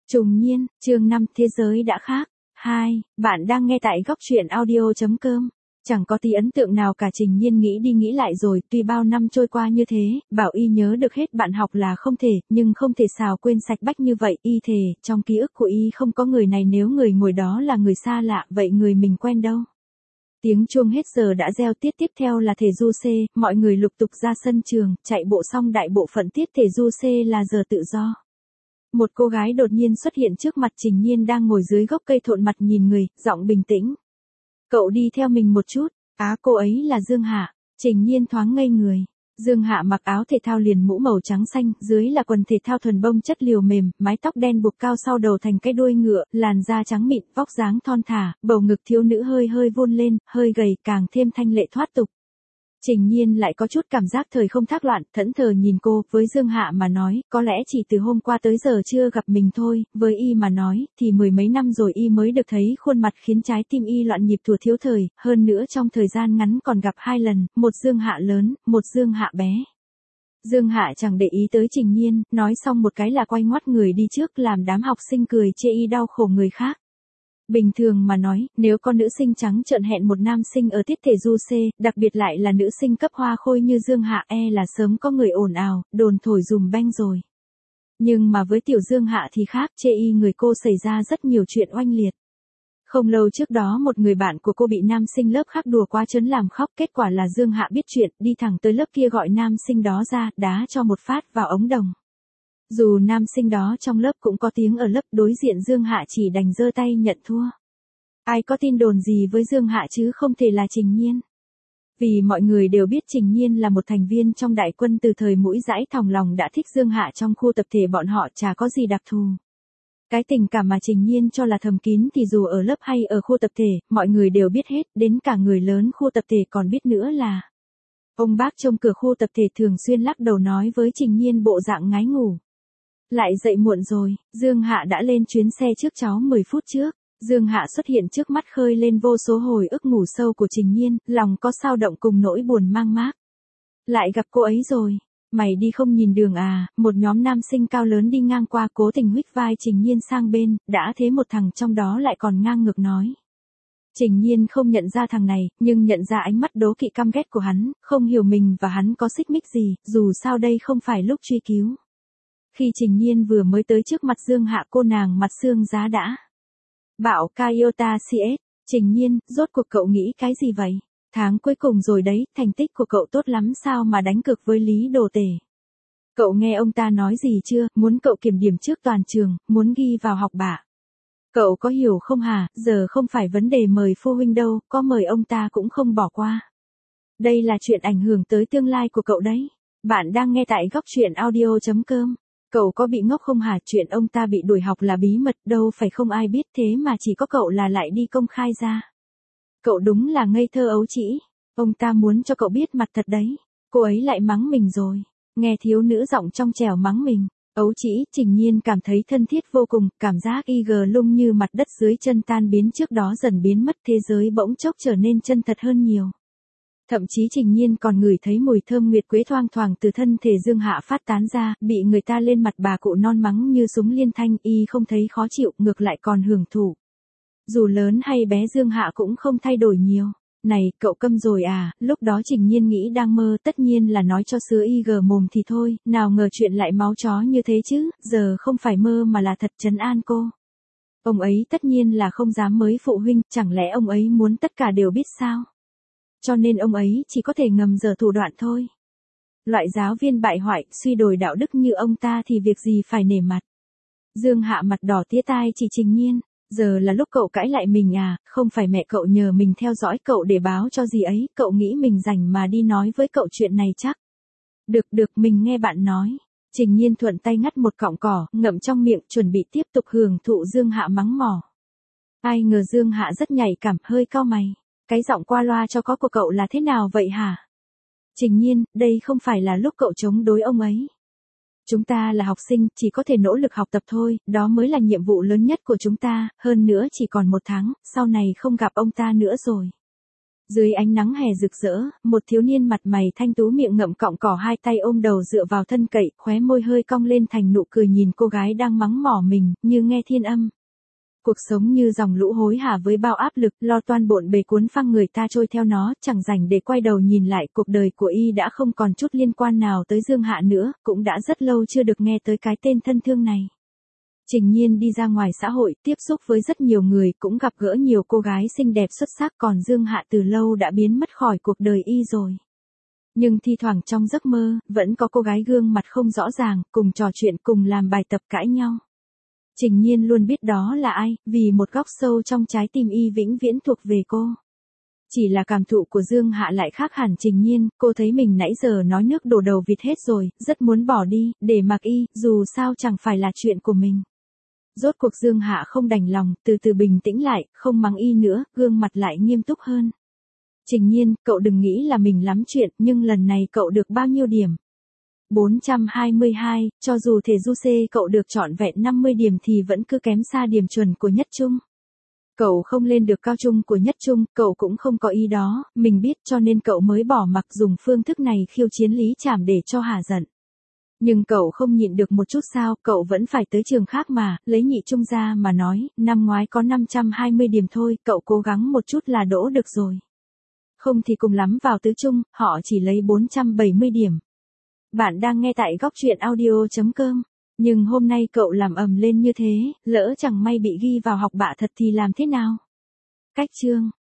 Trùng Nhiên, chương 5 Thế giới đã khác. 2. Bạn đang nghe tại góc truyện audio.com. Chẳng có tí ấn tượng nào cả. Trình Nhiên nghĩ đi nghĩ lại rồi, tuy bao năm trôi qua như thế, bảo y nhớ được hết bạn học là không thể, nhưng không thể xào quên sạch bách như vậy. Y thề, trong ký ức của y không có người này, nếu người ngồi đó là người xa lạ, vậy người mình quen đâu. Tiếng chuông hết giờ đã reo, tiết tiếp theo là thể du C, mọi người lục tục ra sân trường, chạy bộ xong đại bộ phận tiết thể du C là giờ tự do. Một cô gái đột nhiên xuất hiện trước mặt Trình Nhiên đang ngồi dưới gốc cây thộn mặt nhìn người, giọng bình tĩnh. Cậu đi theo mình một chút. Cô ấy là Dương Hạ. Trình Nhiên thoáng ngây người. Dương Hạ mặc áo thể thao liền mũ màu trắng xanh, dưới là quần thể thao thuần bông chất liều mềm, mái tóc đen buộc cao sau đầu thành cái đuôi ngựa, làn da trắng mịn, vóc dáng thon thả, bầu ngực thiếu nữ hơi hơi vươn lên, hơi gầy, càng thêm thanh lệ thoát tục. Trình Nhiên lại có chút cảm giác thời không thác loạn, thẫn thờ nhìn cô, với Dương Hạ mà nói, có lẽ chỉ từ hôm qua tới giờ chưa gặp mình thôi, với y mà nói, thì mười mấy năm rồi y mới được thấy khuôn mặt khiến trái tim y loạn nhịp thuở thiếu thời, hơn nữa trong thời gian ngắn còn gặp hai lần, một Dương Hạ lớn, một Dương Hạ bé. Dương Hạ chẳng để ý tới Trình Nhiên, nói xong một cái là quay ngoắt người đi trước, làm đám học sinh cười chê y đau khổ người khác. Bình thường mà nói, nếu con nữ sinh trắng trợn hẹn một nam sinh ở tiết thể du C, đặc biệt lại là nữ sinh cấp hoa khôi như Dương Hạ, là sớm có người ồn ào, đồn thổi dùm beng rồi. Nhưng mà với tiểu Dương Hạ thì khác, chê y người cô xảy ra rất nhiều chuyện oanh liệt. Không lâu trước đó một người bạn của cô bị nam sinh lớp khác đùa quá trớn làm khóc, kết quả là Dương Hạ biết chuyện, đi thẳng tới lớp kia gọi nam sinh đó ra, đá cho một phát vào ống đồng. Dù nam sinh đó trong lớp cũng có tiếng ở lớp đối diện, Dương Hạ chỉ đành giơ tay nhận thua. Ai có tin đồn gì với Dương Hạ chứ không thể là Trình Nhiên. Vì mọi người đều biết Trình Nhiên là một thành viên trong đại quân từ thời mũi dãi, thòng lòng đã thích Dương Hạ, trong khu tập thể bọn họ chả có gì đặc thù. Cái tình cảm mà Trình Nhiên cho là thầm kín thì dù ở lớp hay ở khu tập thể, mọi người đều biết hết, đến cả người lớn khu tập thể còn biết nữa là. Ông bác trông cửa khu tập thể thường xuyên lắc đầu nói với Trình Nhiên bộ dạng ngái ngủ. Lại dậy muộn rồi, Dương Hạ đã lên chuyến xe trước cháu 10 phút trước. Dương Hạ xuất hiện trước mắt khơi lên vô số hồi ức ngủ sâu của Trình Nhiên, lòng có sao động cùng nỗi buồn mang mác. Lại gặp cô ấy rồi, mày đi không nhìn đường à? Một nhóm nam sinh cao lớn đi ngang qua cố tình huých vai Trình Nhiên sang bên, đã thế một thằng trong đó lại còn ngang ngược nói. Trình Nhiên không nhận ra thằng này, nhưng nhận ra ánh mắt đố kỵ căm ghét của hắn, không hiểu mình và hắn có xích mích gì, dù sao đây không phải lúc truy cứu. Khi Trình Nhiên vừa mới tới trước mặt Dương Hạ, cô nàng mặt xương giá đã bảo Kyota CS. Trình Nhiên, rốt cuộc cậu nghĩ cái gì vậy? Tháng cuối cùng rồi đấy, thành tích của cậu tốt lắm sao mà đánh cược với Lý Đồ Tể? Cậu nghe ông ta nói gì chưa? Muốn cậu kiểm điểm trước toàn trường, muốn ghi vào học bạ. Cậu có hiểu không hả? Giờ không phải vấn đề mời phụ huynh đâu, có mời ông ta cũng không bỏ qua. Đây là chuyện ảnh hưởng tới tương lai của cậu đấy. Bạn đang nghe tại góc truyện audio.com. Cậu có bị ngốc không hả? Chuyện ông ta bị đuổi học là bí mật, đâu phải không ai biết, thế mà chỉ có cậu là lại đi công khai ra. Cậu đúng là ngây thơ ấu trĩ. Ông ta muốn cho cậu biết mặt thật đấy. Cô ấy lại mắng mình rồi. Nghe thiếu nữ giọng trong trẻo mắng mình. Ấu trĩ, Trình Nhiên cảm thấy thân thiết vô cùng, cảm giác y lung như mặt đất dưới chân tan biến trước đó dần biến mất, thế giới bỗng chốc trở nên chân thật hơn nhiều. Thậm chí Trình Nhiên còn ngửi thấy mùi thơm nguyệt quế thoang thoảng từ thân thể Dương Hạ phát tán ra, bị người ta lên mặt bà cụ non mắng như súng liên thanh, y không thấy khó chịu, ngược lại còn hưởng thụ. Dù lớn hay bé Dương Hạ cũng không thay đổi nhiều. Này, cậu câm rồi à? Lúc đó Trình Nhiên nghĩ đang mơ, tất nhiên là nói cho sứa y mồm thì thôi, nào ngờ chuyện lại máu chó như thế chứ, giờ không phải mơ mà là thật, trấn an cô. Ông ấy tất nhiên là không dám mới phụ huynh, chẳng lẽ ông ấy muốn tất cả đều biết sao? Cho nên ông ấy chỉ có thể ngầm giở thủ đoạn thôi. Loại giáo viên bại hoại, suy đồi đạo đức như ông ta thì việc gì phải nể mặt. Dương Hạ mặt đỏ tía tai chỉ Trình Nhiên. Giờ là lúc cậu cãi lại mình à? Không phải mẹ cậu nhờ mình theo dõi cậu để báo cho gì ấy, cậu nghĩ mình rảnh mà đi nói với cậu chuyện này chắc. Được, mình nghe bạn nói. Trình Nhiên thuận tay ngắt một cọng cỏ, ngậm trong miệng, chuẩn bị tiếp tục hưởng thụ Dương Hạ mắng mỏ. Ai ngờ Dương Hạ rất nhạy cảm, hơi cau mày. Cái giọng qua loa cho có của cậu là thế nào vậy hả? Trình Nhiên, đây không phải là lúc cậu chống đối ông ấy. Chúng ta là học sinh, chỉ có thể nỗ lực học tập thôi, đó mới là nhiệm vụ lớn nhất của chúng ta, hơn nữa chỉ còn 1 tháng, sau này không gặp ông ta nữa rồi. Dưới ánh nắng hè rực rỡ, một thiếu niên mặt mày thanh tú miệng ngậm cọng cỏ hai tay ôm đầu dựa vào thân cậy, khóe môi hơi cong lên thành nụ cười nhìn cô gái đang mắng mỏ mình, như nghe thiên âm. Cuộc sống như dòng lũ hối hả với bao áp lực, lo toan bộn bề cuốn phăng người ta trôi theo nó, chẳng rảnh để quay đầu nhìn lại, cuộc đời của y đã không còn chút liên quan nào tới Dương Hạ nữa, cũng đã rất lâu chưa được nghe tới cái tên thân thương này. Trình Nhiên đi ra ngoài xã hội, tiếp xúc với rất nhiều người, cũng gặp gỡ nhiều cô gái xinh đẹp xuất sắc, còn Dương Hạ từ lâu đã biến mất khỏi cuộc đời y rồi. Nhưng thi thoảng trong giấc mơ, vẫn có cô gái gương mặt không rõ ràng, cùng trò chuyện, cùng làm bài tập cãi nhau. Trình Nhiên luôn biết đó là ai, vì một góc sâu trong trái tim y vĩnh viễn thuộc về cô. Chỉ là cảm thụ của Dương Hạ lại khác hẳn Trình Nhiên, cô thấy mình nãy giờ nói nước đổ đầu vịt hết rồi, rất muốn bỏ đi, để mặc y, dù sao chẳng phải là chuyện của mình. Rốt cuộc Dương Hạ không đành lòng, từ từ bình tĩnh lại, không mắng y nữa, gương mặt lại nghiêm túc hơn. Trình Nhiên, cậu đừng nghĩ là mình lắm chuyện, nhưng lần này cậu được bao nhiêu điểm? 422, cho dù thể du C cậu được trọn vẹn 50 điểm thì vẫn cứ kém xa điểm chuẩn của nhất trung. Cậu không lên được cao trung của nhất trung, cậu cũng không có ý đó, mình biết cho nên cậu mới bỏ mặc dùng phương thức này khiêu chiến Lý Trảm để cho hả giận. Nhưng cậu không nhịn được một chút sao, cậu vẫn phải tới trường khác mà, lấy nhị trung ra mà nói, năm ngoái có 520 điểm thôi, cậu cố gắng một chút là đỗ được rồi. Không thì cùng lắm vào tứ trung, họ chỉ lấy 470 điểm. Bạn đang nghe tại góc truyện audio.com. Nhưng hôm nay cậu làm ầm lên như thế, lỡ chẳng may bị ghi vào học bạ thật thì làm thế nào? Cách chương